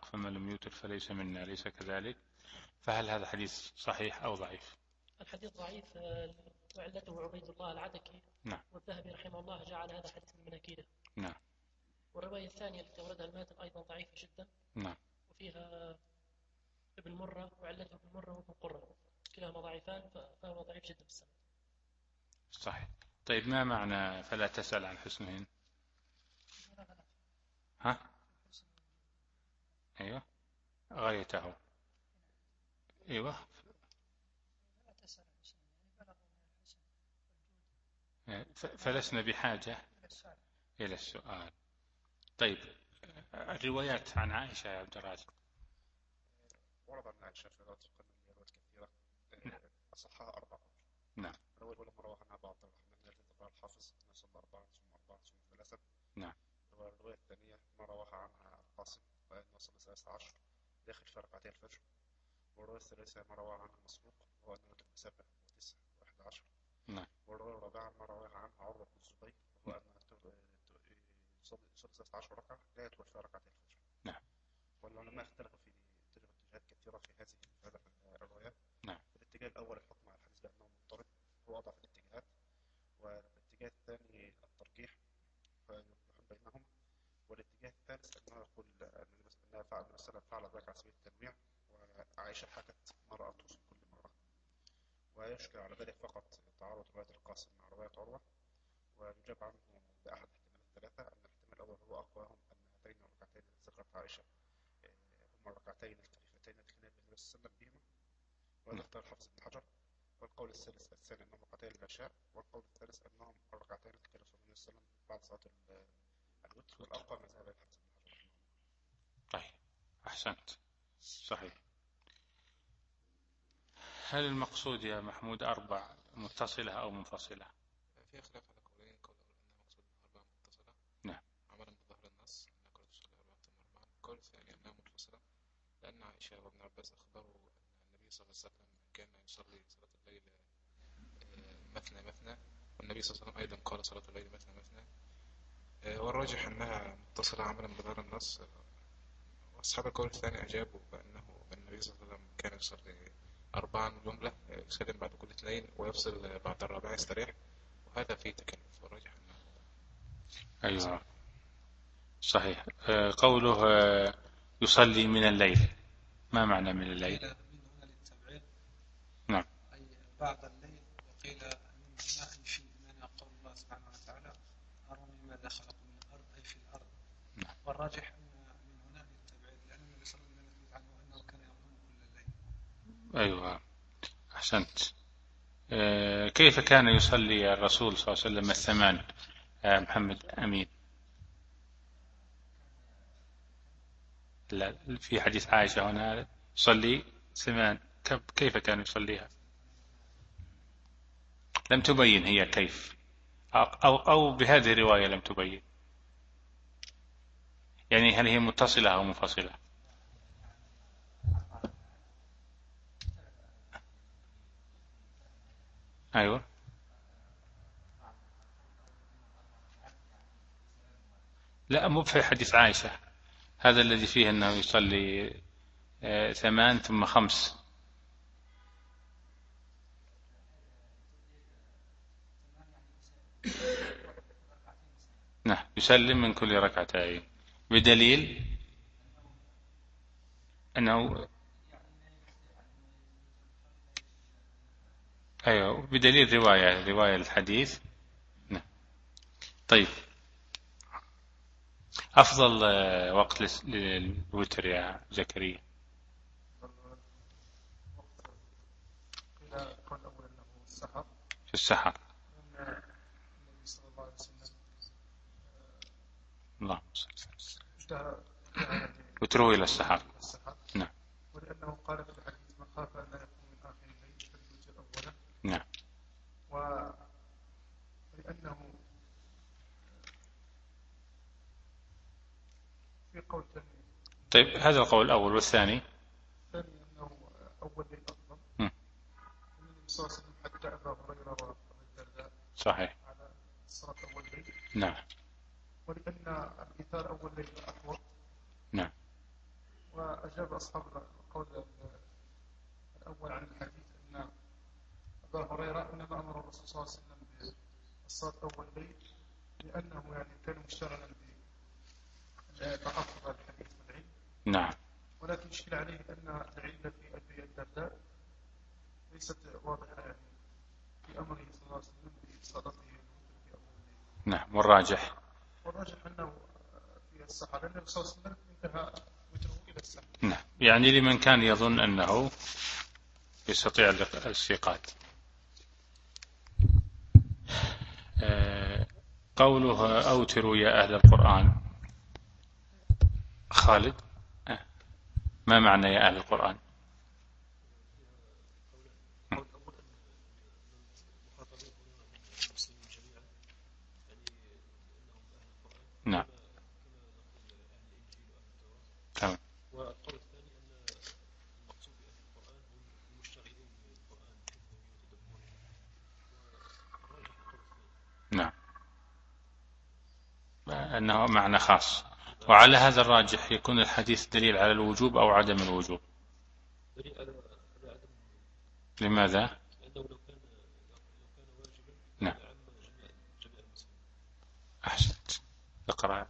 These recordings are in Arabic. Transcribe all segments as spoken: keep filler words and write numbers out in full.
فمن لم يوتر فليس منا، أليس كذلك؟ فهل هذا حديث صحيح أو ضعيف؟ الحديث ضعيف، وعلته عبيد الله العتكي. نعم. والذهبي رحمه الله جعل هذا حديث من مناكيره. نعم. والرواية الثانية التي أوردها الماتن أيضا ضعيفة جدا. نعم. وفيها ابن مرة، وعلته ابن مرة وابن قرة، كلاهما ضعيفان، فهو ضعيف جدا في السنة. صحيح. طيب ما معنى فلا تسأل عن حسنهن؟ ها؟ أيوة غايته. أيوة فلسنا بحاجة إلى السؤال. طيب الروايات عن عائشة يا عبد الرازق. ورد عن عائشة في روايات روايات كثيرة أصحها أربعة. نعم. الأول ولا روى عنها بعض الرحمن الذي ذكر الحافظ أنه صلى أربعة ثم أربعة ثم ثلاثة. نعم. الرواية الثانية ما رواها عنها القاسم وأنه صلى ثلاثة عشر داخل في ركعتي الفجر. والرواية الثالثة ما روى عنها مسروق وهو أنه تم سبع وتسع وأحد عشر. نعم. والرواية الرابعة ما رواها عنها عروة بن الزبير وهو أنها صلى ثلاثة عشر ركعة لا يطول فيها ركعتي الفجر. نعم. والعلماء اختلفوا في اتجاهات كثيرة في هذه هذه الروايات. نعم. الاتجاه الأول الحكم على الحديث بأنه مضطرب هو أضعف الاتجاهات، والاتجاه الثاني الترجيح فيحب بينهم، والاتجاه الثالث أنه يقول أنها فعل مثلا فعل ذلك على سبيل التنويع، وعائشة حكت ما رأته في كل مرة. ويشكل على ذلك فقط تعارض رواية القاسم مع رواية عروة، ويجاب عنه بأحد الاحتمالات الثلاثة. أن الاحتمال الأول هو أقواهم أن هاتين الركعتين التي ذكرت عائشة هما الركعتين الخفيفتين التي كان النبي صلى الله عليه وسلم بهما، وهذا اختار حافظ بن حجر. والقول الثالث الثاني أنهم ركعتين العشاء، والقول الثالث أنهم الركعتين التي كان النبي صلى الله عليه وسلم بعد صلاة الوتر، والأقوى ما ذهب إلى حافظ بن حجر. طيب أحسنت. صحيح. هل المقصود يا محمود أربع متصلة أو منفصلة؟ في خلاف على قولين. قول الأول أنها مقصود أربع متصلة. نعم. عملا بظهر النص أنها كانت تصلي أربعة ثم أربعة. القول الثاني أنها منفصلة، لأن عائشة وابن عباس أخبروا أن النبي صلى الله عليه وسلم كان يصلي صلاة الليل مثنى مثنى، والنبي صلى الله عليه وسلم أيضا قال صلاة الليل مثنى مثنى. والراجح أنها متصلة عملا بظهر النص. وأصحاب القول الثاني أجابوا بأنه النبي صلى الله عليه وسلم كان يصلي أربعا جملة، يسلم بعد كل اثنين ويفصل بعد الرابعة يستريح، وهذا فيه تكلف. والراجح أنه أيوة صحيح. قوله يصلي من الليل، ما معنى من الليل؟ قيل من هنا للتبعيد. نعم. أي بعد الليل. وقيل من هنا أي في من قول الله سبحانه وتعالى أروني ماذا خلق من الأرض أي في الأرض. نعم. والراجح أن من هنا للتبعيد، لأن النبي صلى الله عليه وسلم عنه أنه كان يقوم كل الليل. أيوة أحسنت. كيف كان يصلي الرسول صلى الله عليه وسلم الثمان محمد أمين؟ لا في حديث عائشة هنا صلي ثمان، كيف كان يصليها؟ لم تبين هي كيف، أو, أو بهذه الرواية لم تبين، يعني هل هي متصلة أو منفصلة؟ أيوة. لا مو في حديث عائشة هذا الذي فيه أنه يصلي ثمان ثم خمس. نعم يسلم من كل ركعتين، بدليل أنه أيوة بدليل رواية رواية الحديث. نعم. طيب أفضل وقت للوتر يا زكريا؟ في السحر. اللهم صل وسلم. وتروي إلى السحر. نعم. ولأنه قال في الحديث من خاف أن لا يكون من آخر الليل فليوتر أولا. نعم. ولأنه في قول ثاني. طيب هذا القول الأول، والثاني الثاني أنه أول ليل أفضل. النبي صلى الله عليه وسلم حتى أبا هريرة وأبا الدرداء صحيح على صلاة أول ليل. نعم. ولأن الإيثار أول ليل أحوط. نعم. و أجاب أصحاب القول الأول عن الحديث أن أبا هريرة إنما أمر الرسول صلى الله عليه وسلم بالصلاة أول الليل لأنه يعني كان مشتغلا بتحفظ الحديث والعلم. نعم. ولكن يشكل عليه أن العلة في أبي الدرداء ليست واضحة يعني في أمره صلى الله عليه وسلم بصلاته في أول الليل. نعم. والراجح والراجح أنه في السحر لأن الرسول صلى الله عليه وسلم انتهى وتره إلى السحر. نعم. يعني لمن كان يظن أنه يستطيع الاستيقاظ. قوله أوتروا يا أهل القرآن. خالد، ما معنى يا أهل القرآن؟ نعم. تمام. والقول الثاني أن المقصود بأهل القرآن هم المشتغلين بالقرآن بحفظه وتدبره. نعم. أنه معنى خاص. وعلى هذا الراجح يكون الحديث دليل على الوجوب أو عدم الوجوب. دليل على عدم. لماذا؟ لأنه لو كان لو كان واجبا. نعم. جميع المسلمين. أحسنت. اقرأ.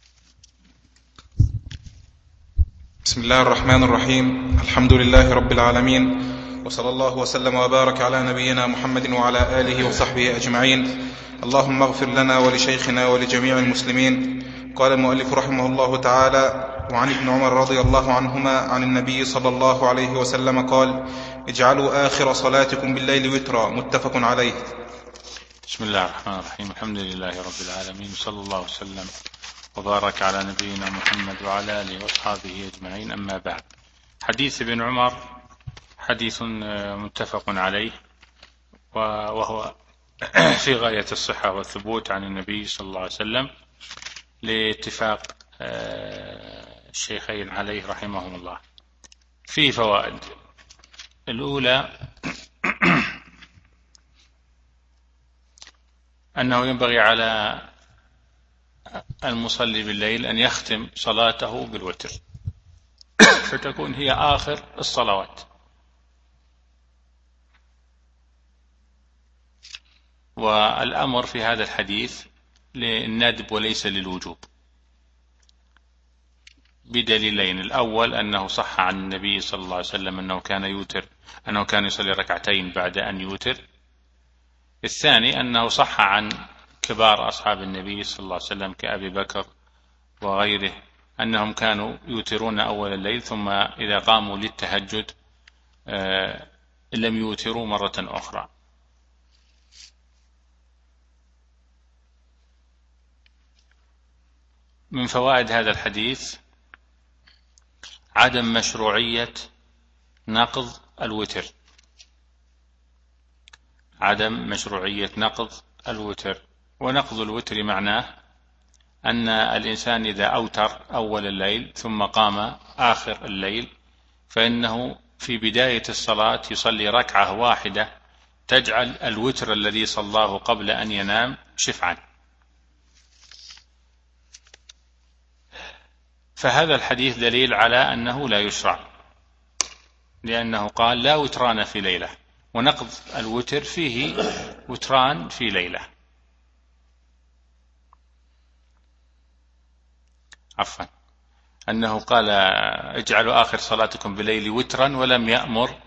بسم الله الرحمن الرحيم. الحمد لله رب العالمين، وصلى الله وسلم وبارك على نبينا محمد وعلى آله وصحبه أجمعين. اللهم اغفر لنا ولشيخنا ولجميع المسلمين. قال المؤلف رحمه الله تعالى: وعن ابن عمر رضي الله عنهما عن النبي صلى الله عليه وسلم قال: اجعلوا آخر صلاتكم بالليل وترا. متفق عليه. بسم الله الرحمن الرحيم. الحمد لله رب العالمين، صلى الله وسلم وبارك على نبينا محمد وعلى آله وأصحابه أجمعين. أما بعد، حديث ابن عمر حديث متفق عليه، وهو في غاية الصحة والثبوت عن النبي صلى الله عليه وسلم لاتفاق الشيخين عليه رحمهم الله. فيه فوائد. الأولى أنه ينبغي على المصلي بالليل أن يختم صلاته بالوتر فتكون هي آخر الصلوات. والأمر في هذا الحديث للندب وليس للوجوب بدليلين. الأول أنه صح عن النبي صلى الله عليه وسلم أنه كان يوتر أنه كان يصلي ركعتين بعد أن يوتر. الثاني أنه صح عن كبار أصحاب النبي صلى الله عليه وسلم كأبي بكر وغيره أنهم كانوا يوترون أول الليل، ثم إذا قاموا للتهجد لم يوتروا مرة أخرى. من فوائد هذا الحديث عدم مشروعية نقض الوتر. عدم مشروعية نقض الوتر. ونقض الوتر معناه أن الإنسان إذا أوتر أول الليل ثم قام آخر الليل فإنه في بداية الصلاة يصلي ركعة واحدة تجعل الوتر الذي صلاه قبل أن ينام شفعا. فهذا الحديث دليل على أنه لا يشرع، لأنه قال لا وتران في ليلة، ونقض الوتر فيه وتران في ليلة. عفوا، أنه قال اجعلوا آخر صلاتكم بليل وترا، ولم يأمر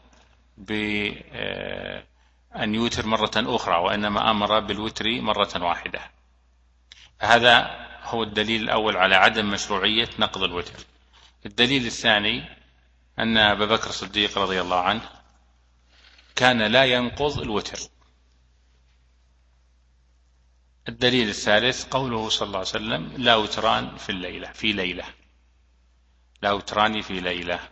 بأن يوتر مرة أخرى، وإنما أمر بالوتر مرة واحدة. هذا هو الدليل الأول على عدم مشروعية نقض الوتر. الدليل الثاني أن أبا بكر الصديق رضي الله عنه كان لا ينقض الوتر. الدليل الثالث قوله صلى الله عليه وسلم لا وتران في الليلة في ليلة لا وتران في ليلة،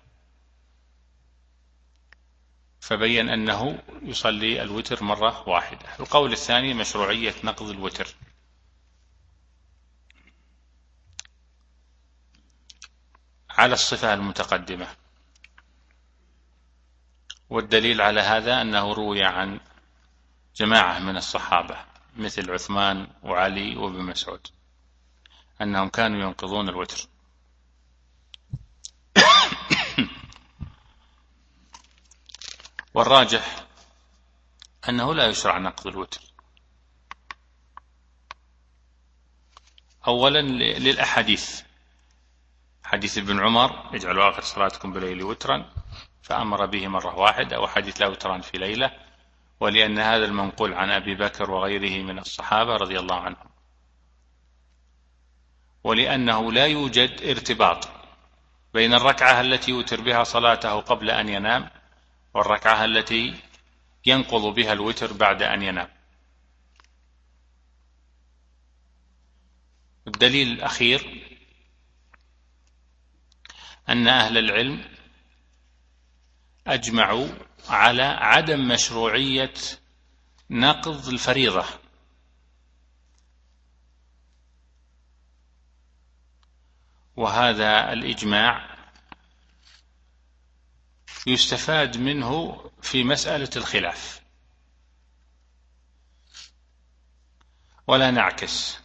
فبين أنه يصلي الوتر مرة واحدة. القول الثاني مشروعية نقض الوتر. على الصفة المتقدمة. والدليل على هذا أنه روي عن جماعة من الصحابة مثل عثمان وعلي وابن مسعود أنهم كانوا ينقضون الوتر. والراجح أنه لا يشرع نقض الوتر. أولا للأحاديث، حديث ابن عمر اجعلوا آخر صلاتكم بالليل وترا فأمر به مرة واحدة، أو حديث لا وتران في ليلة، ولأن هذا المنقول عن أبي بكر وغيره من الصحابة رضي الله عنهم، ولأنه لا يوجد ارتباط بين الركعة التي يوتر بها صلاته قبل أن ينام والركعة التي ينقض بها الوتر بعد أن ينام. الدليل الأخير أن أهل العلم أجمعوا على عدم مشروعية نقض الفريضة، وهذا الإجماع يستفاد منه في مسألة الخلاف، ولا نعكس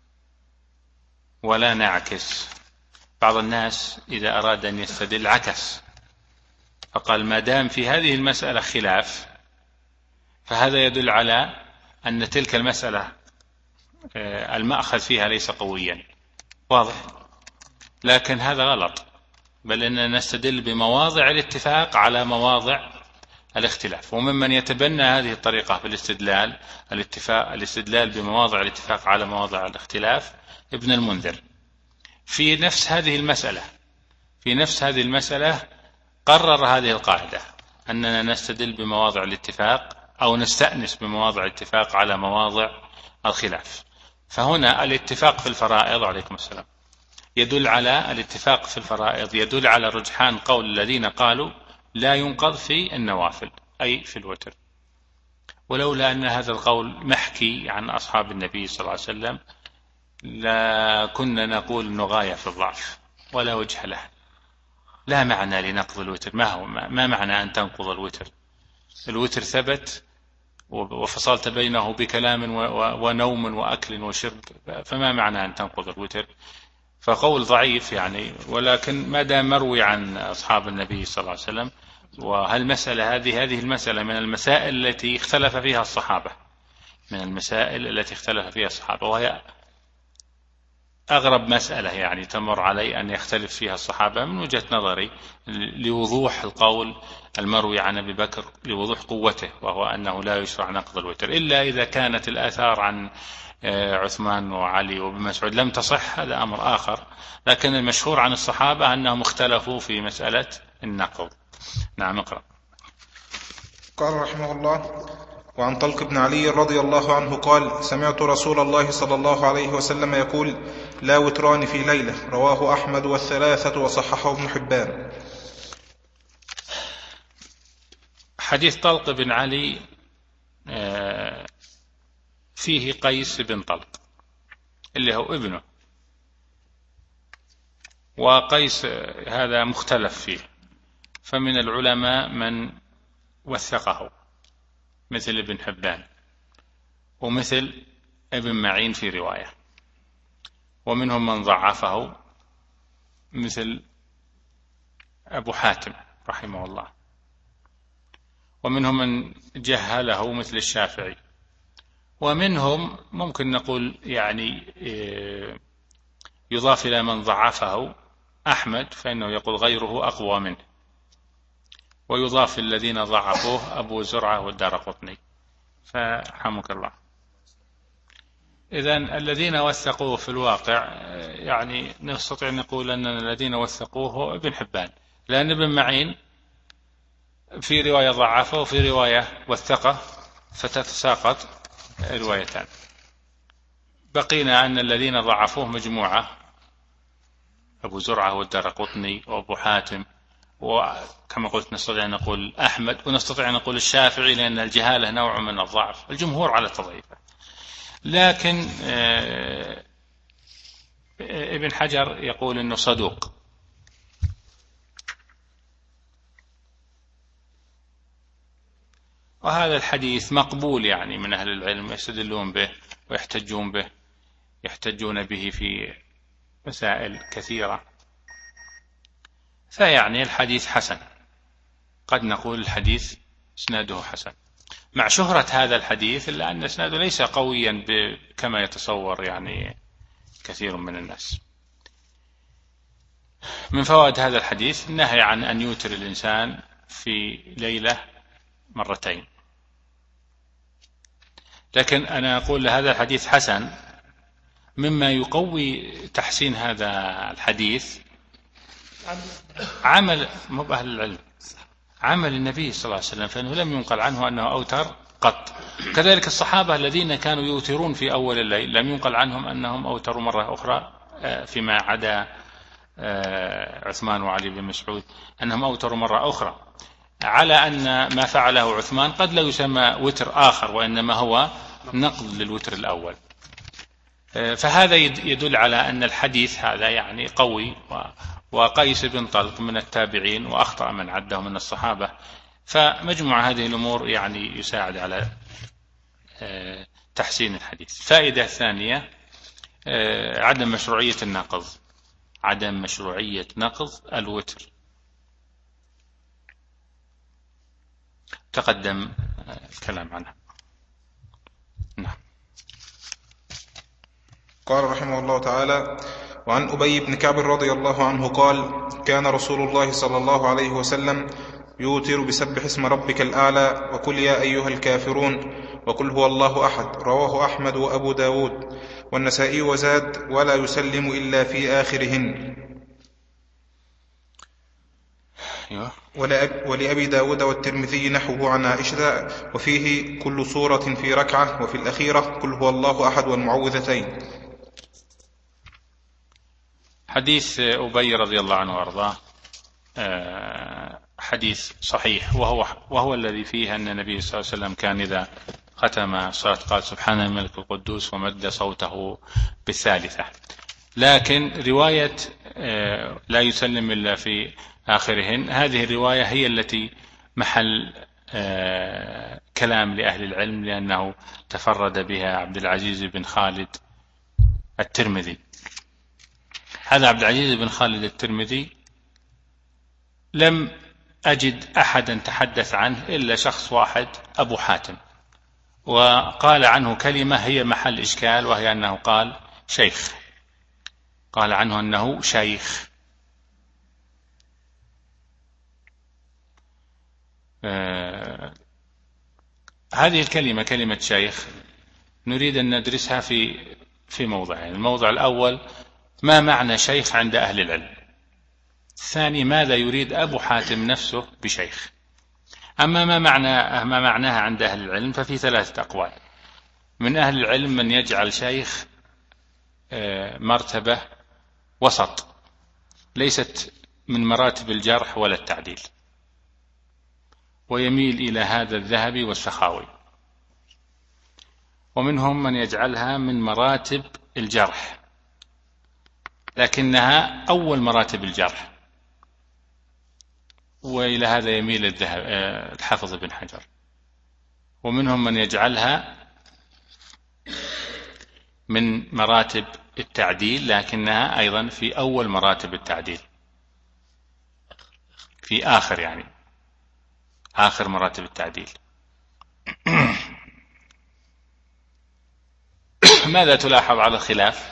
ولا نعكس بعض الناس إذا أراد أن يستدل عكس، فقال ما دام في هذه المسألة خلاف فهذا يدل على أن تلك المسألة المأخذ فيها ليس قويا، واضح؟ لكن هذا غلط، بل أننا نستدل بمواضع الاتفاق على مواضع الاختلاف. وممن يتبنى هذه الطريقة في الاستدلال الاتفاق الاستدلال بمواضع الاتفاق على مواضع الاختلاف ابن المنذر في نفس هذه المسألة في نفس هذه المسألة قرر هذه القاعدة أننا نستدل بمواضع الاتفاق أو نستأنس بمواضع الاتفاق على مواضع الخلاف. فهنا الاتفاق في الفرائض عليكم السلام يدل على الاتفاق في الفرائض يدل على رجحان قول الذين قالوا لا ينقض في النوافل أي في الوتر، ولولا أن هذا القول محكي عن أصحاب النبي صلى الله عليه وسلم لا كنا نقول أنه غاية في الضعف ولا وجه له. لا معنى لنقض الوتر. ما هو ما معنى أن تنقض الوتر؟ الوتر ثبت وفصلت بينه بكلام ونوم وأكل وشرب، فما معنى أن تنقض الوتر؟ فقول ضعيف يعني، ولكن ما دام مروي عن أصحاب النبي صلى الله عليه وسلم. وهالمسألة هذه هذه المسألة من المسائل التي اختلف فيها الصحابة من المسائل التي اختلف فيها الصحابة وهي أغرب مسألة يعني تمر علي أن يختلف فيها الصحابة من وجهة نظري لوضوح القول المروي عن أبي بكر، لوضوح قوته، وهو أنه لا يشرع نقض الوتر إلا إذا كانت الآثار عن عثمان وعلي وابن مسعود لم تصح، هذا أمر آخر. لكن المشهور عن الصحابة أنهم اختلفوا في مسألة النقض. نعم اقرأ. قال رحمه الله: وعن طلق بن علي رضي الله عنه قال: سمعت رسول الله صلى الله عليه وسلم يقول: لا وتران في ليلة. رواه أحمد والثلاثة وصححه ابن حبان. حديث طلق بن علي فيه قيس بن طلق اللي هو ابنه، وقيس هذا مختلف فيه، فمن العلماء من وثقه مثل ابن حبان ومثل ابن معين في رواية، ومنهم من ضعفه مثل أبو حاتم رحمه الله، ومنهم من جهله مثل الشافعي، ومنهم ممكن نقول يعني يضاف إلى من ضعفه أحمد فإنه يقول غيره أقوى منه، ويضاف الذين ضعفوه أبو زرعة والدارقطني. فحمك الله. إذن الذين وثقوه في الواقع يعني نستطيع نقول أن الذين وثقوه ابن حبان، لأن ابن معين في رواية ضعفه وفي رواية وثقه فتتساقط روايتان. بقينا أن الذين ضعفوه مجموعة: أبو زرعة والدارقطني وأبو حاتم، وكما قلت نستطيع أن نقول أحمد، ونستطيع أن نقول الشافعي، لأن الجهالة نوع من الضعف، الجمهور على تضعيفه. لكن ابن حجر يقول أنه صدوق. وهذا الحديث مقبول يعني من أهل العلم، يستدلون به ويحتجون به يحتجون به في مسائل كثيرة. فيعني الحديث حسن، قد نقول الحديث إسناده حسن، مع شهرة هذا الحديث إلا أن إسناده ليس قويا كما يتصور يعني كثير من الناس. من فوائد هذا الحديث النهي عن أن يوتر الإنسان في ليلة مرتين، لكن أنا أقول هذا الحديث حسن. مما يقوي تحسين هذا الحديث عمل مو بأهل العلم، عمل النبي صلى الله عليه وسلم، فإنه لم ينقل عنه أنه أوتر قط. كذلك الصحابة الذين كانوا يوترون في أول الليل لم ينقل عنهم أنهم أوتروا مرة أخرى، فيما عدا عثمان وعلي بن مسعود أنهم أوتروا مرة أخرى، على أن ما فعله عثمان قد لا يسمى وتر آخر، وإنما هو نقض للوتر الأول. فهذا يدل على أن الحديث هذا يعني قوي. وقيس بن طلق من التابعين وأخطأ من عده من الصحابة، فمجموع هذه الأمور يعني يساعد على تحسين الحديث. فائدة ثانية عدم مشروعية النقض، عدم مشروعية نقض الوتر، تقدم الكلام عنها. نعم. قال رحمه الله تعالى: وعن أبي بن كعب رضي الله عنه قال: كان رسول الله صلى الله عليه وسلم يوتر بسبح اسم ربك الأعلى وقل يا أيها الكافرون وقل هو الله أحد. رواه أحمد وأبو داود والنسائي وزاد: ولا يسلم إلا في آخرهن. ولأبي داود والترمذي نحوه عن عائشة، وفيه كل سورة في ركعة، وفي الأخيرة قل هو الله أحد والمعوذتين. حديث أبي رضي الله عنه وارضاه حديث صحيح، وهو, وهو الذي فيه أن النبي صلى الله عليه وسلم كان إذا ختم صلاة قال سبحان الملك القدوس ومد صوته بالثالثة. لكن رواية لا يسلم إلا في آخرهن، هذه الرواية هي التي محل كلام لأهل العلم، لأنه تفرد بها عبد العزيز بن خالد الترمذي. هذا عبد العزيز بن خالد الترمذي لم أجد أحدا تحدث عنه إلا شخص واحد، أبو حاتم، وقال عنه كلمة هي محل إشكال، وهي أنه قال شيخ، قال عنه أنه شيخ. آه هذه الكلمة كلمة شيخ نريد أن ندرسها في في موضعين. الموضع الأول: ما معنى شيخ عند أهل العلم؟ الثاني: ماذا يريد أبو حاتم نفسه بشيخ؟ أما ما معنى ما معناها عند أهل العلم ففي ثلاثة أقوال. من أهل العلم من يجعل شيخ مرتبة وسط، ليست من مراتب الجرح ولا التعديل، ويميل إلى هذا الذهبي والسخاوي. ومنهم من يجعلها من مراتب الجرح، لكنها أول مراتب الجرح، وإلى هذا يميل الذهب الحافظ بن حجر. ومنهم من يجعلها من مراتب التعديل، لكنها أيضا في أول مراتب التعديل، في آخر يعني آخر مراتب التعديل. ماذا تلاحظ على الخلاف؟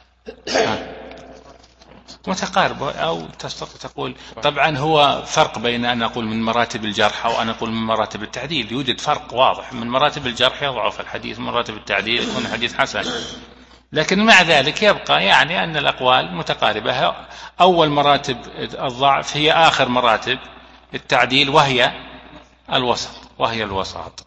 متقارب، أو تقول طبعا هو فرق بين أن أقول من مراتب الجرح أو أن أقول من مراتب التعديل. يوجد فرق واضح، من مراتب الجرح يضعف الحديث، من مراتب التعديل يكون الحديث حسن. لكن مع ذلك يبقى يعني أن الأقوال متقاربة. أول مراتب الضعف هي آخر مراتب التعديل، وهي الوسط وهي الوسط.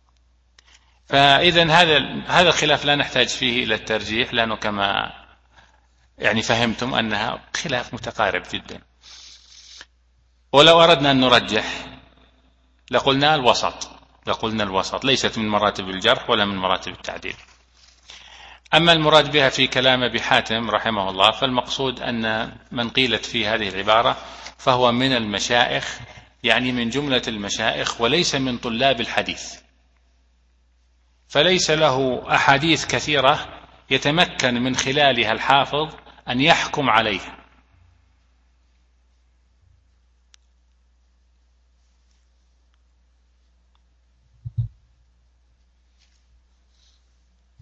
فإذا هذا هذا الخلاف لا نحتاج فيه إلى الترجيح، لأنه كما يعني فهمتم أنها خلاف متقارب جدا. ولو أردنا أن نرجح لقلنا الوسط، لقلنا الوسط ليست من مراتب الجرح ولا من مراتب التعديل. أما المراد بها في كلام أبي حاتم رحمه الله، فالمقصود أن من قيلت في هذه العبارة فهو من المشائخ، يعني من جملة المشائخ، وليس من طلاب الحديث، فليس له أحاديث كثيرة يتمكن من خلالها الحافظ أن يحكم عليها.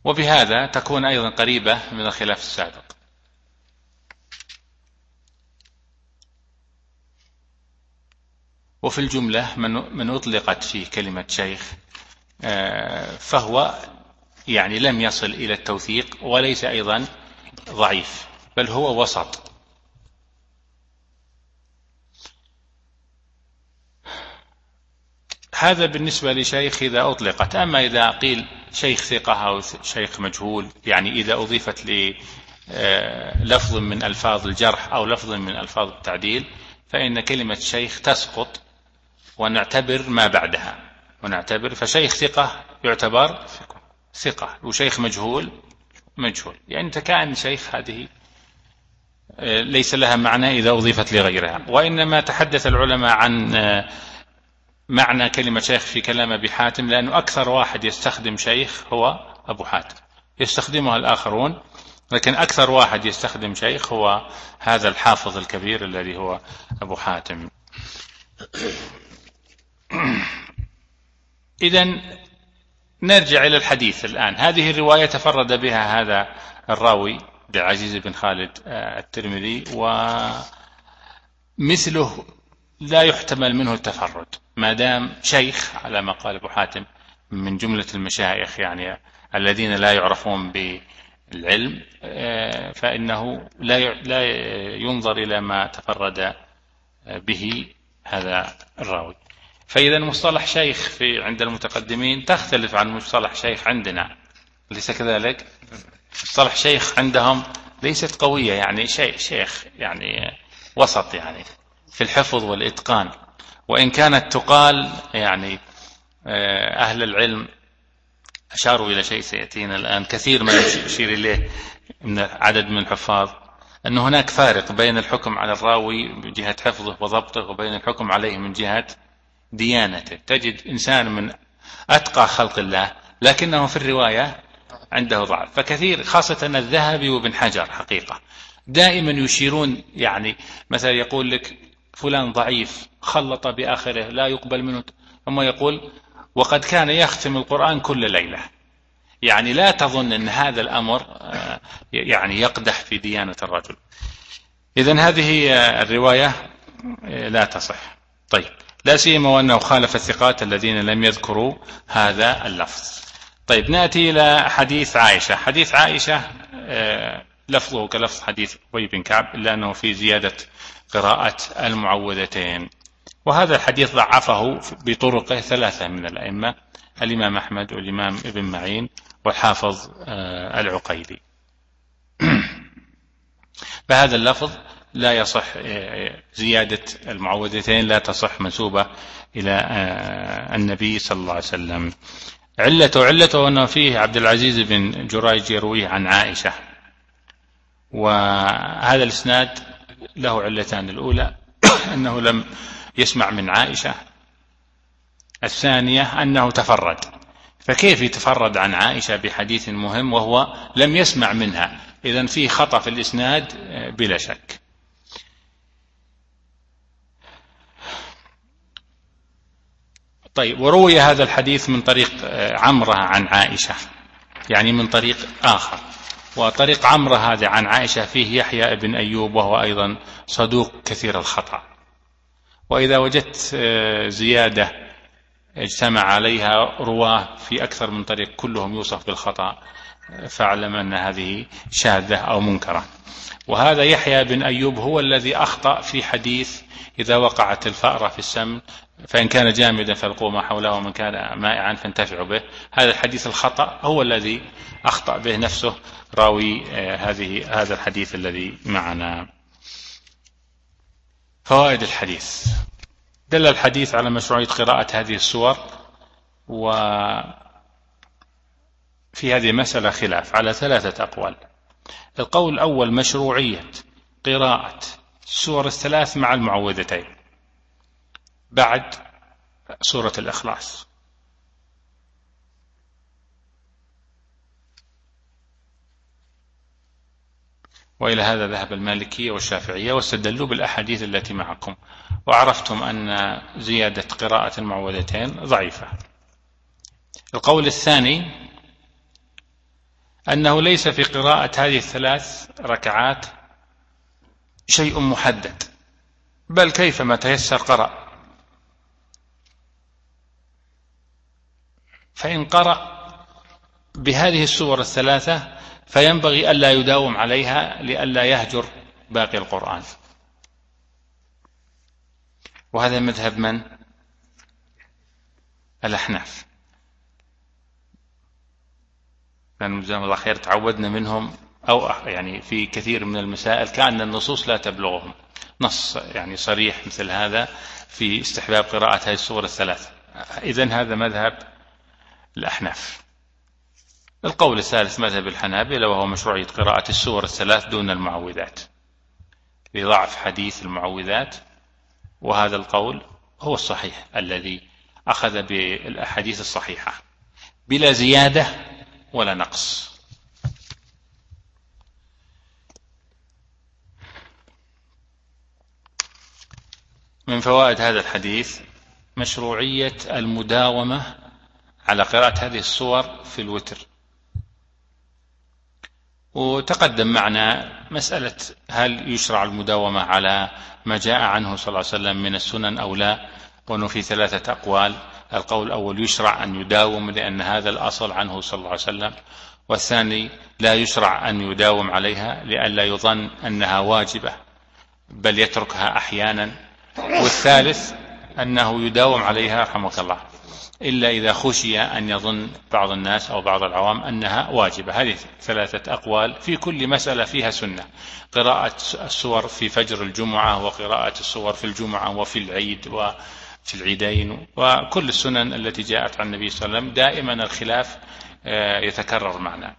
وبهذا تكون أيضا قريبة من الخلاف السابق. وفي الجملة من أطلقت فيه كلمة شيخ فهو يعني لم يصل إلى التوثيق وليس أيضا ضعيف، بل هو وسط. هذا بالنسبة لشيخ إذا أطلقت. أما إذا قيل شيخ ثقة أو شيخ مجهول، يعني إذا أضيفت للفظ من ألفاظ الجرح أو لفظ من ألفاظ التعديل، فإن كلمة شيخ تسقط ونعتبر ما بعدها ونعتبر. فشيخ ثقة يعتبر ثقة، وشيخ مجهول مجهول، يعني كأن شيخ هذه ليس لها معنى إذا أضيفت لغيرها. وإنما تحدث العلماء عن معنى كلمة شيخ في كلام أبي حاتم، لأنه أكثر واحد يستخدم شيخ هو أبو حاتم، يستخدمها الآخرون، لكن أكثر واحد يستخدم شيخ هو هذا الحافظ الكبير الذي هو أبو حاتم. إذن نرجع إلى الحديث الآن. هذه الرواية تفرد بها هذا الراوي عبد العزيز بن خالد الترمذي، ومثله لا يحتمل منه التفرد ما دام شيخ على ما قال أبو حاتم من جملة المشايخ يعني الذين لا يعرفون بالعلم، فإنه لا ينظر إلى ما تفرد به هذا الراوي. فإذا مصطلح شيخ في عند المتقدمين تختلف عن مصطلح شيخ عندنا، ليس كذلك؟ مصطلح شيخ عندهم ليست قوية، يعني شيء شيخ يعني وسط يعني في الحفظ والإتقان، وإن كانت تقال يعني أهل العلم أشاروا إلى شيء سيأتينا الآن كثير ما يشير إليه من عدد من الحفاظ، أن هناك فارق بين الحكم على الراوي من جهة حفظه وضبطه وبين الحكم عليه من جهة ديانته. تجد إنسان من أتقى خلق الله لكنه في الرواية عنده ضعف. فكثير خاصة الذهبي وابن حجر حقيقة دائما يشيرون، يعني مثلا يقول لك فلان ضعيف خلط بآخره لا يقبل منه، ثم يقول وقد كان يختم القرآن كل ليلة. يعني لا تظن أن هذا الأمر يعني يقدح في ديانة الرجل. إذن هذه الرواية لا تصح. طيب، لا سيما وأنه خالف الثقات الذين لم يذكروا هذا اللفظ. طيب، نأتي إلى حديث عائشة. حديث عائشة لفظه كلفظ حديث أبي بن كعب، إلا أنه في زيادة قراءة المعوذتين، وهذا الحديث ضعفه بطرقه ثلاثة من الأئمة، الإمام أحمد والإمام ابن معين والحافظ العقيلي. فهذا اللفظ لا يصح، زيادة المعوذتين لا تصح منسوبة إلى النبي صلى الله عليه وسلم. علته علته أنه فيه عبد العزيز بن جريج يرويه عن عائشة، وهذا الإسناد له علتان: الأولى أنه لم يسمع من عائشة، الثانية أنه تفرد. فكيف يتفرد عن عائشة بحديث مهم وهو لم يسمع منها؟ إذن فيه خطأ في الإسناد بلا شك. طيب، وروي هذا الحديث من طريق عمرة عن عائشة، يعني من طريق آخر، وطريق عمرة هذا عن عائشة فيه يحيى بن أيوب وهو أيضا صدوق كثير الخطأ. وإذا وجدت زيادة اجتمع عليها رواه في أكثر من طريق كلهم يوصف بالخطأ، فاعلم أن هذه شاذة أو منكرة. وهذا يحيى بن أيوب هو الذي أخطأ في حديث إذا وقعت الفأرة في السمن فإن كان جامدا فالقوا ما حوله ومن كان مائعا فانتفعوا به. هذا الحديث الخطأ هو الذي أخطأ به نفسه راوي هذه هذا الحديث الذي معنا. فوائد الحديث: دل الحديث على مشروعية قراءة هذه السور، وفي هذه مسألة خلاف على ثلاثة أقوال. القول الأول مشروعية قراءة السور الثلاث مع المعوذتين بعد سورة الإخلاص. وإلى هذا ذهب المالكية والشافعية واستدلوا بالأحاديث التي معكم، وعرفتم أن زيادة قراءة المعوذتين ضعيفة. القول الثاني أنه ليس في قراءة هذه الثلاث ركعات شيء محدد، بل كيفما تيسر قرأ. فإن قرأ بهذه السور الثلاثة فينبغي ألا يداوم عليها لئلا يهجر باقي القرآن. وهذا مذهب من؟ الأحناف. كان جزاهم الله خير تعودنا منهم، أو يعني في كثير من المسائل كأن النصوص لا تبلغهم، نص يعني صريح مثل هذا في استحباب قراءة هذه السور الثلاث. إذن هذا مذهب الأحناف. القول الثالث مذهب الحنابلة، وهو مشروعية قراءة السور الثلاث دون المعوذات لضعف حديث المعوذات، وهذا القول هو الصحيح الذي أخذ بالأحاديث الصحيحة بلا زيادة ولا نقص. من فوائد هذا الحديث مشروعية المداومة على قراءة هذه السور في الوتر. وتقدم معنا مسألة هل يشرع المداومة على ما جاء عنه صلى الله عليه وسلم من السنن أو لا، وأنه في ثلاثة أقوال. القول الأول يشرع أن يداوم لأن هذا الأصل عنه صلى الله عليه وسلم، والثاني لا يشرع أن يداوم عليها لئلا يظن أنها واجبة بل يتركها أحيانا، والثالث أنه يداوم عليها رحمك الله إلا إذا خشي أن يظن بعض الناس أو بعض العوام أنها واجبة. هذه ثلاثة أقوال في كل مسألة فيها سنة: قراءة السور في فجر الجمعة، وقراءة السور في الجمعة وفي العيد وفي العيدين، وكل السنن التي جاءت عن النبي صلى الله عليه وسلم. دائما الخلاف يتكرر معنا،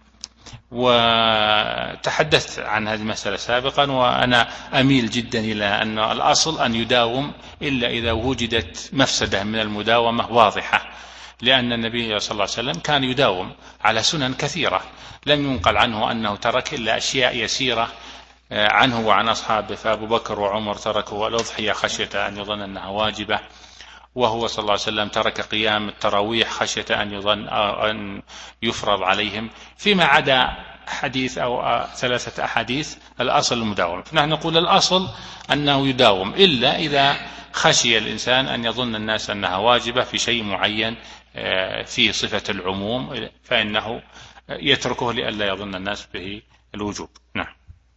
وتحدثت عن هذه المسألة سابقا، وأنا أميل جدا إلى أن الأصل أن يداوم إلا إذا وجدت مفسدة من المداومة واضحة، لأن النبي صلى الله عليه وسلم كان يداوم على سنن كثيرة لم ينقل عنه أنه ترك إلا أشياء يسيرة عنه وعن أصحابه. فأبو بكر وعمر تركوا الأضحية خشية أن يظن أنها واجبة، وهو صلى الله عليه وسلم ترك قيام التراويح خشية أن يظن أن يفرض عليهم. فيما عدا حديث أو ثلاثة أحاديث الأصل المداوم. نحن نقول الأصل أنه يداوم إلا إذا خشي الإنسان أن يظن الناس أنها واجبة في شيء معين في صفة العموم، فإنه يتركه لئلا يظن الناس به الوجوب. نعم.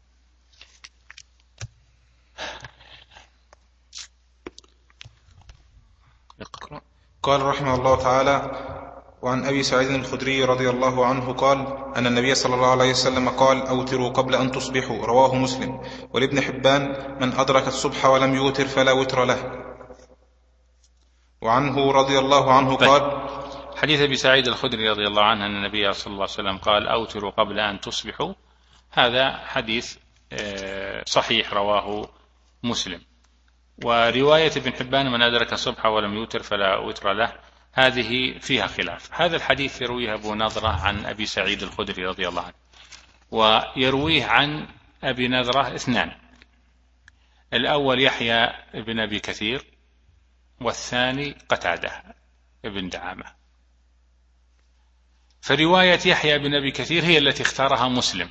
قال رحمه الله تعالى: وعن أبي سعيد الخدري رضي الله عنه قال أن النبي صلى الله عليه وسلم قال: أوتروا قبل أن تصبحوا. رواه مسلم. ولابن حبان: من أدرك الصبح ولم يوتر فلا وتر له. وعنه رضي الله عنه قال: حديث أبي سعيد الخدري رضي الله عنه أن النبي صلى الله عليه وسلم قال: أوتروا قبل أن تصبحوا. هذا حديث صحيح رواه مسلم. ورواية ابن حبان: من أدرك الصبح ولم يوتر فلا وتر له، هذه فيها خلاف. هذا الحديث يرويه أبو نضرة عن أبي سعيد الخدري رضي الله عنه، ويرويه عن أبي نضرة اثنان: الأول يحيى ابن أبي كثير، والثاني قتادة ابن دعامة. فرواية يحيى بن أبي كثير هي التي اختارها مسلم،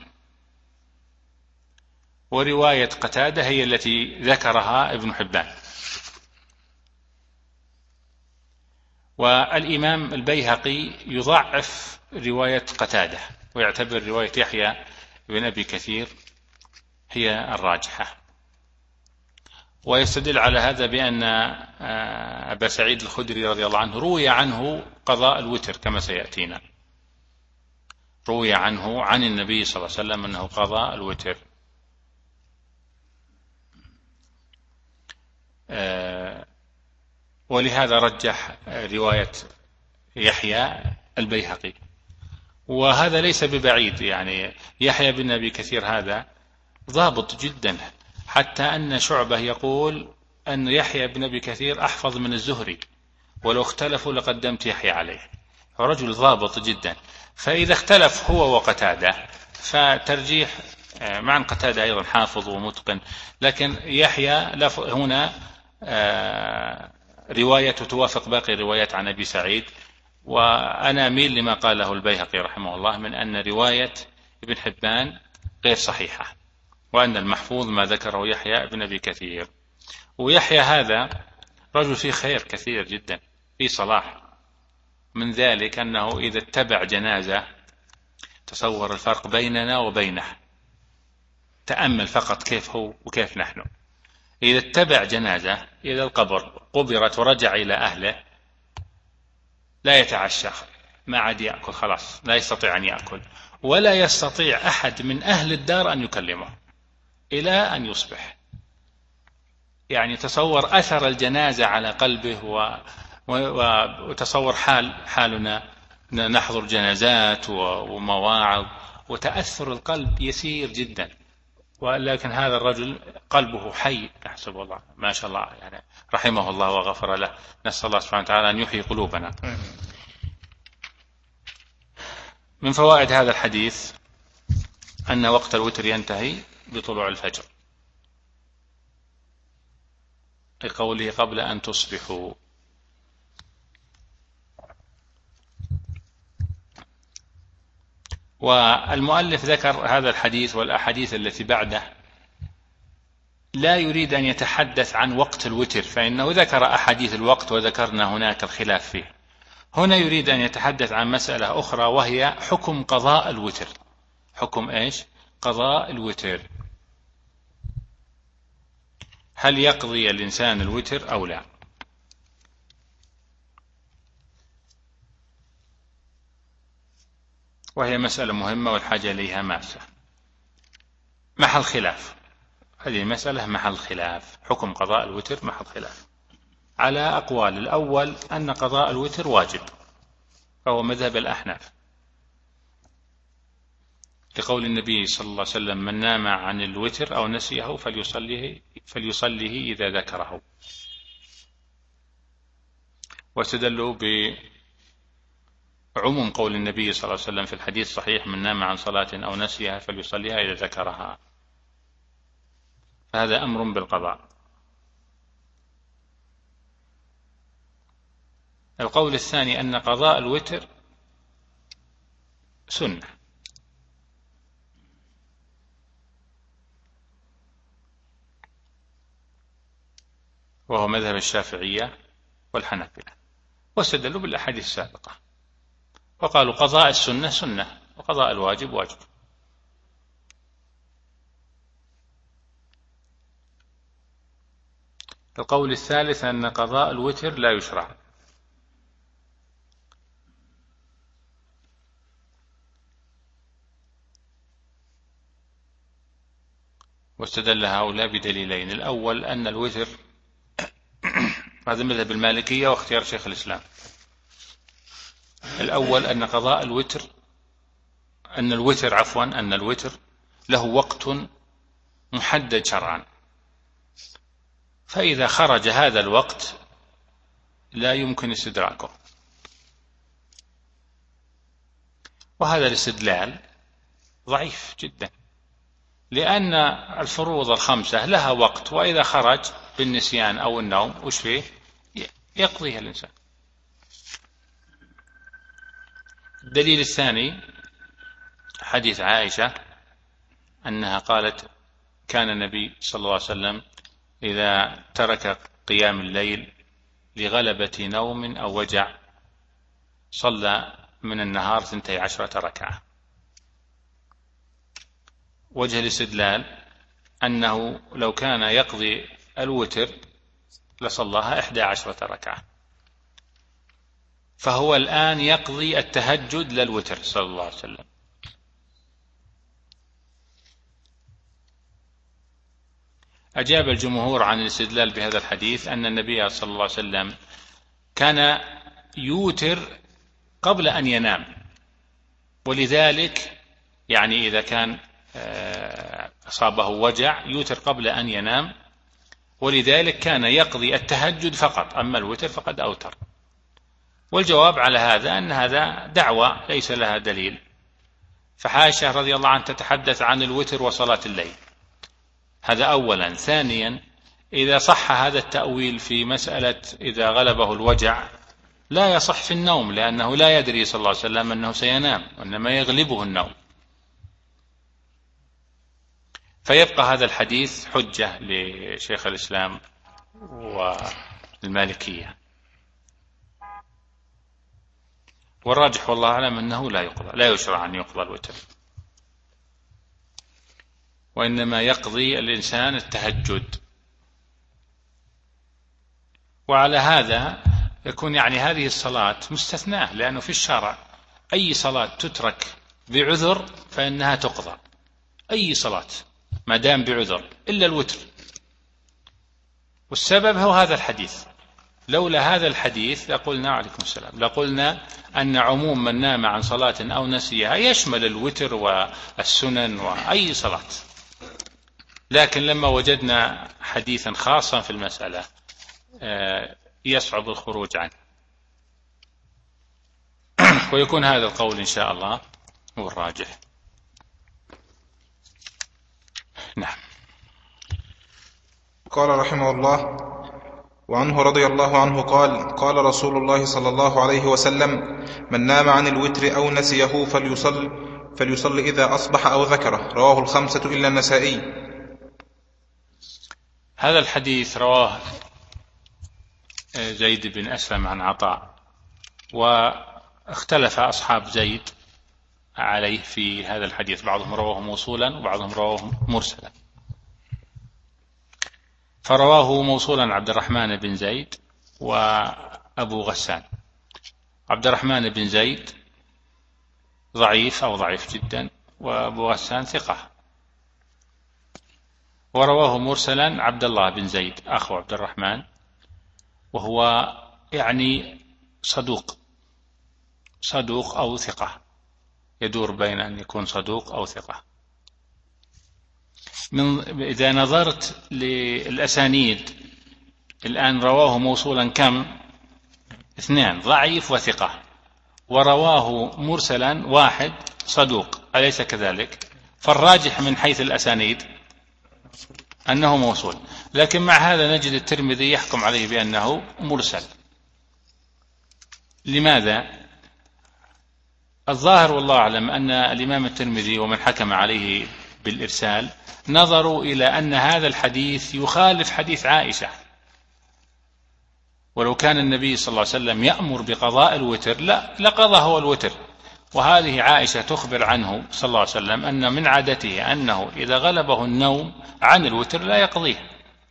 ورواية قتادة هي التي ذكرها ابن حبان. والإمام البيهقي يضعف رواية قتادة ويعتبر رواية يحيى بن أبي كثير هي الراجحة، ويستدل على هذا بأن أبا سعيد الخدري رضي الله عنه روي عنه قضاء الوتر كما سيأتينا، روي عنه عن النبي صلى الله عليه وسلم أنه قضى الوتر. ولهذا رجح رواية يحيى البيهقي، وهذا ليس ببعيد. يعني يحيى بن أبي كثير هذا ضابط جدا، حتى أن شعبة يقول أن يحيى بن أبي كثير أحفظ من الزهري، ولو اختلفوا لقدمت يحيى عليه. رجل ضابط جدا، فإذا اختلف هو وقتادة فترجيح مع قتادة أيضا حافظ ومتقن، لكن يحيى هنا روايته توافق باقي الروايات عن أبي سعيد. وأنا أميل لما قاله البيهقي رحمه الله من أن رواية ابن حبان غير صحيحة، وأن المحفوظ ما ذكره يحيى بن أبي كثير. ويحيى هذا رجل فيه خير كثير جدا، فيه صلاح، من ذلك أنه إذا اتبع جنازة، تصور الفرق بيننا وبينه، تأمل فقط كيف هو وكيف نحن. إذا اتبع جنازة إلى القبر قبرت ورجع إلى أهله لا يتعشى، ما عاد يأكل، خلاص لا يستطيع أن يأكل، ولا يستطيع أحد من أهل الدار أن يكلمه إلى أن يصبح. يعني تصور أثر الجنازة على قلبه، و... وتصور حال حالنا نحضر جنازات ومواعظ، وتأثر القلب يسير جدا، ولكن هذا الرجل قلبه حي، نحسب الله ما شاء الله، يعني رحمه الله وغفر له. نسأل الله سبحانه وتعالى أن يحيي قلوبنا. من فوائد هذا الحديث أن وقت الوتر ينتهي بطلوع الفجر، لقوله قبل أن تصبحوا. والمؤلف ذكر هذا الحديث والأحاديث التي بعده لا يريد أن يتحدث عن وقت الوتر، فإنه ذكر أحاديث الوقت وذكرنا هناك الخلاف فيه. هنا يريد أن يتحدث عن مسألة أخرى، وهي حكم قضاء الوتر. حكم إيش؟ قضاء الوتر. هل يقضي الإنسان الوتر أو لا؟ وهي مسألة مهمة والحاجة إليها ماسة، محل خلاف. هذه المسألة محل خلاف، حكم قضاء الوتر محل خلاف على أقوال. الأول أن قضاء الوتر واجب، فهو مذهب الأحناف، لقول النبي صلى الله عليه وسلم من نام عن الوتر أو نسيه فليصليه, فليصليه إذا ذكره. واستدلوا بعموم قول النبي صلى الله عليه وسلم في الحديث الصحيح من نام عن صلاة أو نسيها فليصليها إذا ذكرها، فهذا أمر بالقضاء. القول الثاني أن قضاء الوتر سنة، وهو مذهب الشافعية والحنابلة، واستدلوا بالأحاديث السابقة وقالوا قضاء السنة سنة وقضاء الواجب واجب. القول الثالث أن قضاء الوتر لا يشرع، واستدل هؤلاء بدليلين. الأول أن الوتر هذا مذهب المالكية واختيار شيخ الإسلام. الأول أن قضاء الوتر أن الوتر عفوا أن الوتر له وقت محدد شرعا، فإذا خرج هذا الوقت لا يمكن استدراكه. وهذا الاستدلال ضعيف جدا، لأن الفروض الخمسة لها وقت، وإذا خرج بالنسيان أو النوم وش فيه يقضيها الإنسان. الدليل الثاني حديث عائشة أنها قالت كان النبي صلى الله عليه وسلم إذا ترك قيام الليل لغلبة نوم أو وجع صلى من النهار ثنتي عشرة ركعة. وجه الاستدلال أنه لو كان يقضي الوتر لصلاها إحدى عشرة ركعة، فهو الآن يقضي التهجد للوتر صلى الله عليه وسلم. أجاب الجمهور عن الاستدلال بهذا الحديث أن النبي صلى الله عليه وسلم كان يوتر قبل أن ينام، ولذلك يعني إذا كان أصابه وجع يوتر قبل أن ينام، ولذلك كان يقضي التهجد فقط، أما الوتر فقد أوتر. والجواب على هذا أن هذا دعوة ليس لها دليل، فعائشة رضي الله عنها تتحدث عن الوتر وصلاة الليل، هذا أولا. ثانيا إذا صح هذا التأويل في مسألة إذا غلبه الوجع لا يصح في النوم، لأنه لا يدري صلى الله عليه وسلم أنه سينام، وإنما يغلبه النوم. فيبقى هذا الحديث حجة لشيخ الإسلام والمالكية. والراجح والله أعلم أنه لا يقضى، لا يشرع أن يقضى الوتر، وإنما يقضي الإنسان التهجد. وعلى هذا يكون يعني هذه الصلاة مستثناة، لأنه في الشرع أي صلاة تترك بعذر فإنها تقضى، أي صلاة ما دام بعذر إلا الوتر. والسبب هو هذا الحديث، لولا هذا الحديث لقلنا عليكم السلام لقلنا أن عموم من نام عن صلاة أو نسيها يشمل الوتر والسنن وأي صلاة، لكن لما وجدنا حديثا خاصا في المسألة يصعب الخروج عنه، ويكون هذا القول إن شاء الله هو الراجح. نعم. قال رحمه الله: وعنه رضي الله عنه قال: قال رسول الله صلى الله عليه وسلم: من نام عن الوتر أو نسيه فليصل فليصل إذا أصبح أو ذكره. رواه الخمسة إلا النسائي. هذا الحديث رواه زيد بن أسلم عن عطاء، واختلف أصحاب زيد عليه في هذا الحديث، بعضهم رواه موصولا وبعضهم رواه مرسلا. فرواه موصولا عبد الرحمن بن زيد وأبو غسان. عبد الرحمن بن زيد ضعيف أو ضعيف جدا، وأبو غسان ثقة. ورواه مرسلا عبد الله بن زيد أخو عبد الرحمن، وهو يعني صدوق صدوق أو ثقة، يدور بين أن يكون صدوق أو ثقة. من إذا نظرت للأسانيد الآن، رواه موصولا كم؟ اثنان، ضعيف وثقة، ورواه مرسلا واحد صدوق، أليس كذلك؟ فالراجح من حيث الأسانيد أنه موصول، لكن مع هذا نجد الترمذي يحكم عليه بأنه مرسل. لماذا؟ الظاهر والله أعلم أن الإمام الترمذي ومن حكم عليه بالإرسال نظروا إلى أن هذا الحديث يخالف حديث عائشة، ولو كان النبي صلى الله عليه وسلم يأمر بقضاء الوتر لا لقضى هو الوتر. وهذه عائشة تخبر عنه صلى الله عليه وسلم أن من عادته أنه إذا غلبه النوم عن الوتر لا يقضيه.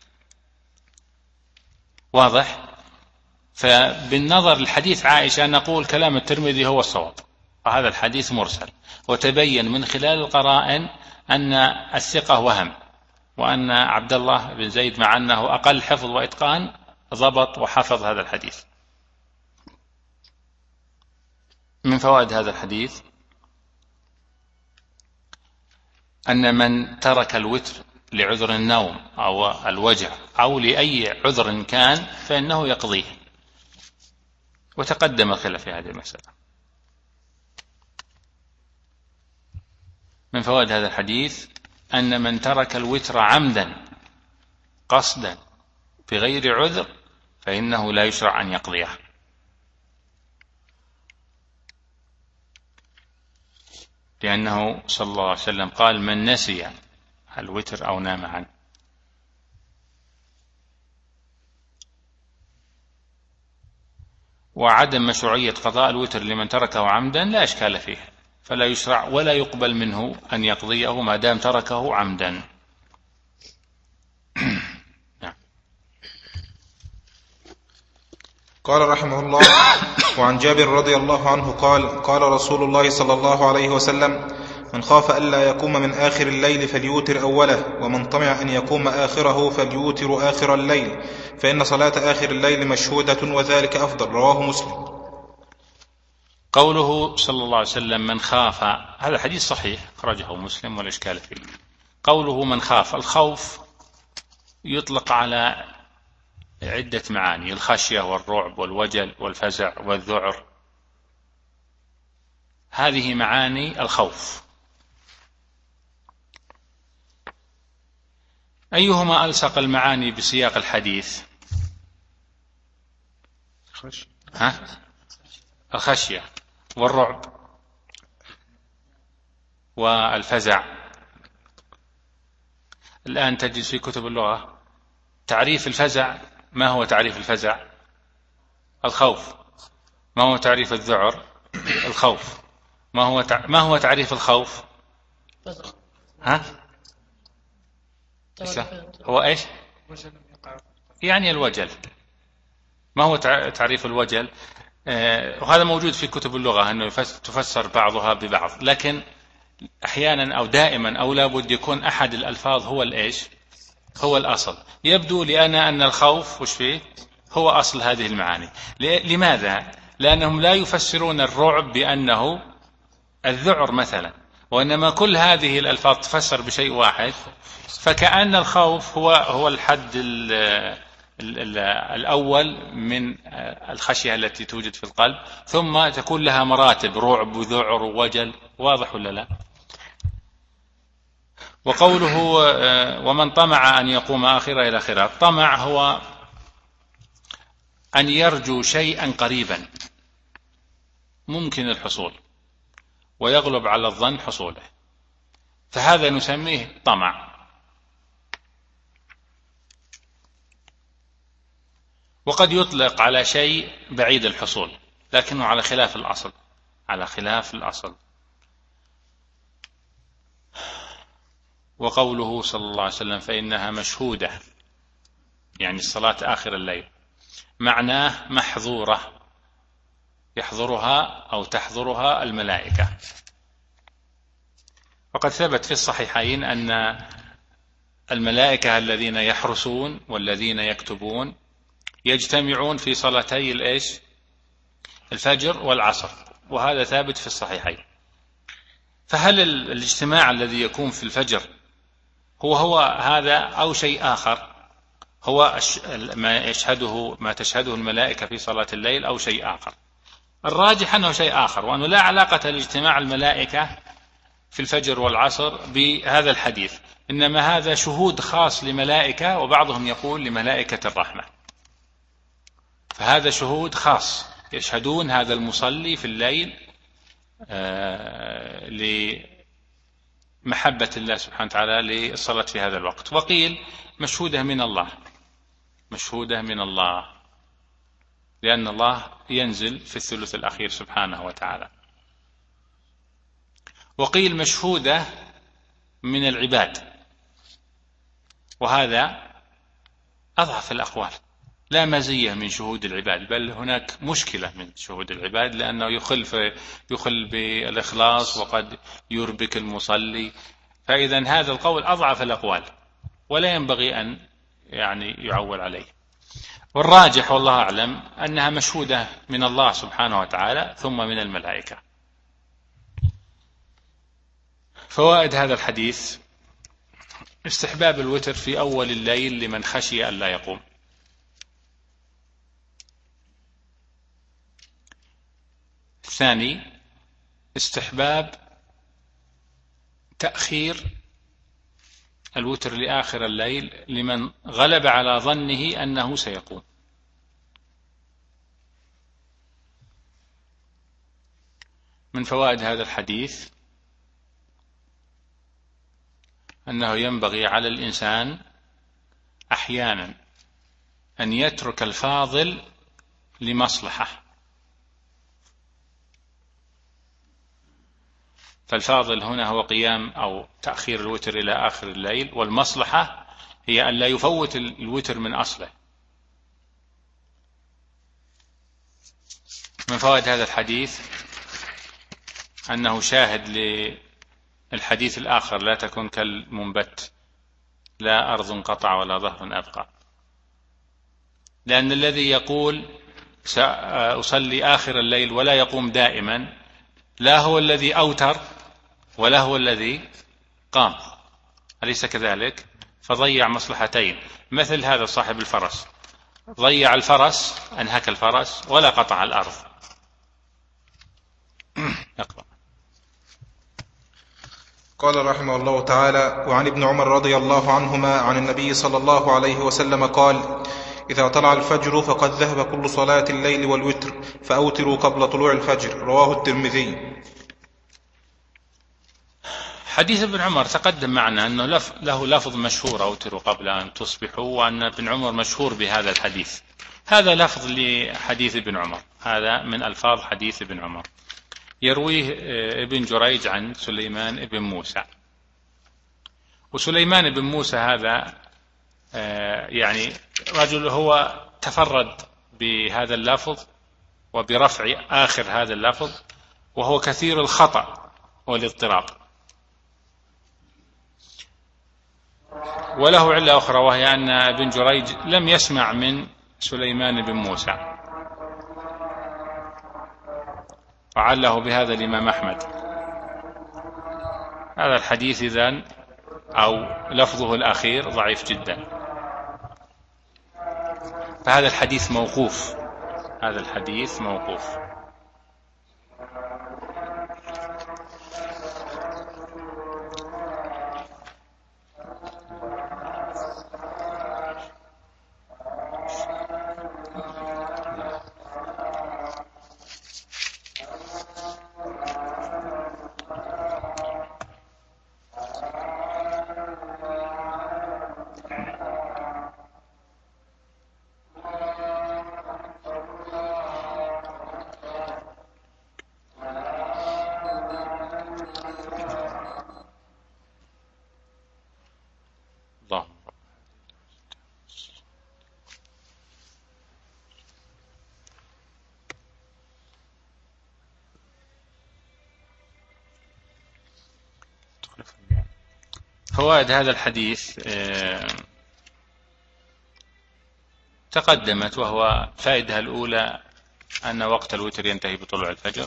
واضح؟ فبالنظر للحديث عائشة نقول كلام الترمذي هو الصواب، وهذا الحديث مرسل. وتبين من خلال القرائن أن الثقة وهم، وأن عبد الله بن زيد مع أنه أقل حفظ وإتقان ضبط وحفظ هذا الحديث. من فوائد هذا الحديث أن من ترك الوتر لعذر النوم أو الوجع أو لأي عذر كان فإنه يقضيه، وتقدم الخلاف في هذه المسألة. من فوائد هذا الحديث أن من ترك الوتر عمدا قصدا بغير عذر فإنه لا يشرع أن يقضيه، لأنه صلى الله عليه وسلم قال: من نسي الوتر أو نام عنه. وعدم مشروعية قضاء الوتر لمن تركه عمدا لا إشكال فيه، فلا يشرع ولا يقبل منه أن يقضيه ما دام تركه عمدا. قال رحمه الله: وعن جابر رضي الله عنه قال: قال رسول الله صلى الله عليه وسلم: من خاف ألا يقوم من آخر الليل فليوتر أوله، ومن طمع أن يقوم آخره فليوتر آخر الليل، فإن صلاة آخر الليل مشهودة وذلك أفضل. رواه مسلم. قوله صلى الله عليه وسلم من خاف، هذا حديث صحيح أخرجه مسلم ولا إشكال فيه. قوله من خاف، الخوف يطلق على عدة معاني: الخشية والرعب والوجل والفزع والذعر، هذه معاني الخوف. أيهما ألصق المعاني بسياق الحديث؟ ها؟ الخشية والرعب والفزع. الآن تجد في كتب اللغة تعريف الفزع. ما هو تعريف الفزع؟ الخوف. ما هو تعريف الذعر؟ الخوف. ما هو تع... ما هو تعريف الخوف؟ ها؟ هو ايش؟ يعني الوجل. ما هو تعريف الوجل؟ آه وهذا موجود في كتب اللغة أنه تفسر بعضها ببعض، لكن أحيانا أو دائما أو لابد يكون أحد الألفاظ هو الإيش؟ هو الأصل. يبدو لأنا أن الخوف وش فيه؟ هو أصل هذه المعاني. لماذا؟ لأنهم لا يفسرون الرعب بأنه الذعر مثلا، وإنما كل هذه الألفاظ تفسر بشيء واحد، فكأن الخوف هو هو الحد ال ال ال الأول من الخشية التي توجد في القلب، ثم تكون لها مراتب: رعب وذعر ووجل. واضح ولا لا؟ وقوله ومن طمع أن يقوم آخرة إلى آخره، الطمع هو أن يرجو شيئا قريبا ممكن الحصول ويغلب على الظن حصوله، فهذا نسميه طمع. وقد يطلق على شيء بعيد الحصول لكنه على خلاف الأصل، على خلاف الأصل. وقوله صلى الله عليه وسلم فإنها مشهودة، يعني الصلاة آخر الليل، معناه محظورة يحضرها أو تحضرها الملائكة. وقد ثبت في الصحيحين أن الملائكة الذين يحرسون والذين يكتبون يجتمعون في صلاتي الإيش؟ الفجر والعصر، وهذا ثابت في الصحيحين. فهل الاجتماع الذي يكون في الفجر هو هو هذا أو شيء آخر؟ هو ما يشهده ما تشهده الملائكة في صلاة الليل أو شيء آخر؟ الراجح أنه شيء آخر، وأنه لا علاقة لاجتماع الملائكة في الفجر والعصر بهذا الحديث، إنما هذا شهود خاص لملائكة، وبعضهم يقول لملائكة الرحمة. فهذا شهود خاص يشهدون هذا المصلي في الليل آه لمحبة الله سبحانه وتعالى للصلاة في هذا الوقت. وقيل مشهودة من الله، مشهودة من الله، لأن الله ينزل في الثلث الأخير سبحانه وتعالى. وقيل مشهودة من العباد، وهذا أضعف الأقوال. لا مزية من شهود العباد، بل هناك مشكلة من شهود العباد، لأنه يخل في يخل بالإخلاص وقد يربك المصلي. فإذا هذا القول أضعف الأقوال ولا ينبغي أن يعني يعول عليه. والراجح والله أعلم أنها مشهودة من الله سبحانه وتعالى ثم من الملائكة. فوائد هذا الحديث: استحباب الوتر في أول الليل لمن خشي أن لا يقوم. الثاني استحباب تأخير الوتر لآخر الليل لمن غلب على ظنه أنه سيقوم. من فوائد هذا الحديث أنه ينبغي على الإنسان أحيانا أن يترك الفاضل لمصلحة. فالفاضل هنا هو قيام أو تأخير الوتر إلى آخر الليل، والمصلحة هي أن لا يفوت الوتر من أصله. من فوائد هذا الحديث أنه شاهد للحديث الآخر: لا تكن كالمنبت، لا أرض قطع ولا ظهر أبقى. لأن الذي يقول سأصلي آخر الليل ولا يقوم دائما، لا هو الذي أوتر ولا هو الذي قام، أليس كذلك؟ فضيع مصلحتين. مثل هذا صاحب الفرس، ضيع الفرس، أنهك الفرس، ولا قطع الأرض. أقرأ. قال رحمه الله تعالى: وعن ابن عمر رضي الله عنهما عن النبي صلى الله عليه وسلم قال: إذا طلع الفجر فقد ذهب كل صلاة الليل والوتر، فأوتروا قبل طلوع الفجر. رواه الترمذي. حديث ابن عمر تقدم معنا أنه له لفظ مشهور: أوتروا قبل أن تصبحوا، وأن ابن عمر مشهور بهذا الحديث. هذا لفظ لحديث ابن عمر، هذا من ألفاظ حديث ابن عمر، يرويه ابن جريج عن سليمان بن موسى. وسليمان بن موسى هذا يعني رجل هو تفرد بهذا اللفظ وبرفع آخر هذا اللفظ، وهو كثير الخطأ والاضطراب. وله علة أخرى، وهي أن ابن جريج لم يسمع من سليمان بن موسى، وعله بهذا الإمام أحمد. هذا الحديث إذن أو لفظه الأخير ضعيف جدا، فهذا الحديث موقوف، هذا الحديث موقوف. فوائد هذا الحديث تقدمت، وهو فائدة الأولى أن وقت الوتر ينتهي بطلوع الفجر.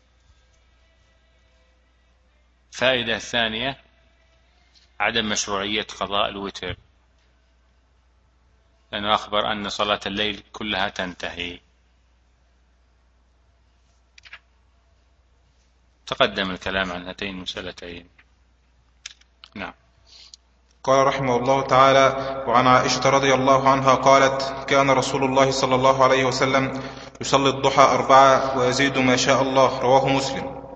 فائدة الثانية عدم مشروعية قضاء الوتر، لأنه أخبر أن صلاة الليل كلها تنتهي. تقدم الكلام عن هاتين المسألتين. نعم. قال رحمه الله تعالى: وعن عائشة رضي الله عنها قالت: كان رسول الله صلى الله عليه وسلم يصلي الضحى أربعة ويزيد ما شاء الله، رواه مسلم.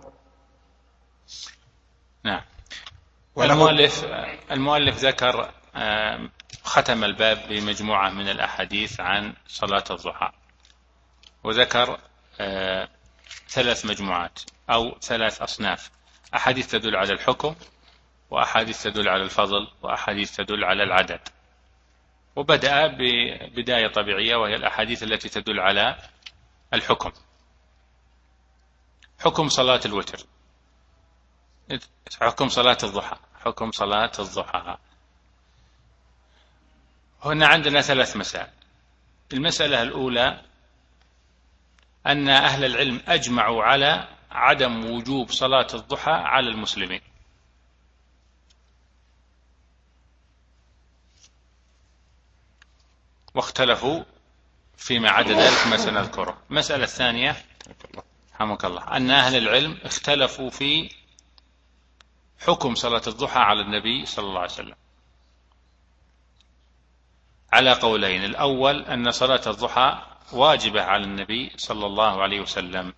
نعم. المؤلف المؤلف ذكر ختم الباب بمجموعة من الأحاديث عن صلاة الضحى، وذكر ثلاث مجموعات أو ثلاث أصناف: أحاديث تدل على الحكم، وأحاديث تدل على الفضل، وأحاديث تدل على العدد. وبدأ ببداية طبيعية، وهي الأحاديث التي تدل على الحكم. حكم صلاة الوتر، حكم صلاة الضحى، حكم صلاة الضحى. هنا عندنا ثلاث مسائل. المسألة الأولى أن أهل العلم أجمعوا على عدم وجوب صلاة الضحى على المسلمين، واختلفوا فيما عدا ذلك ما سنذكره. المسألة الثانية رحمك الله أن أهل العلم اختلفوا في حكم صلاة الضحى على النبي صلى الله عليه وسلم على قولين: الأول أن صلاة الضحى واجبة على النبي صلى الله عليه وسلم،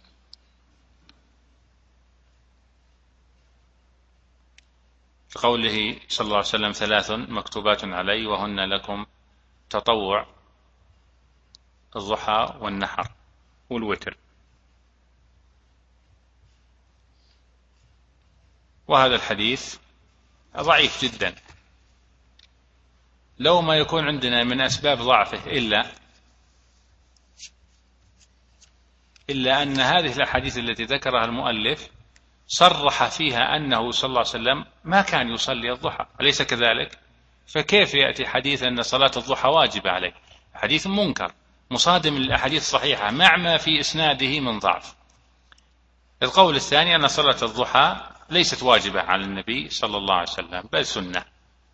قوله صلى الله عليه وسلم: ثلاث مكتوبات علي وهن لكم: تطوع، الضحى، والنحر، والوتر. وهذا الحديث ضعيف جدا، لو ما يكون عندنا من أسباب ضعفه إلا إلا أن هذه الأحاديث التي ذكرها المؤلف صرح فيها أنه صلى الله عليه وسلم ما كان يصلي الضحى، أليس كذلك؟ فكيف يأتي حديث أن صلاة الضحى واجبة عليه؟ حديث منكر مصادم للأحاديث الصحيحة مع ما في إسناده من ضعف. القول الثاني أن صلاة الضحى ليست واجبة على النبي صلى الله عليه وسلم بل سنة،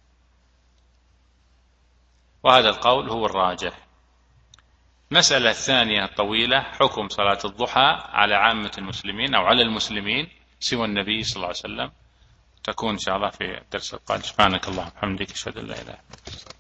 وهذا القول هو الراجح. مسألة الثانية الطويلة: حكم صلاة الضحى على عامة المسلمين أو على المسلمين سوى النبي صلى الله عليه وسلم، تكون إن شاء الله في الدرس القادم. سبحانك اللهم وبحمدك، أشهد أن لا إله إلا أنت.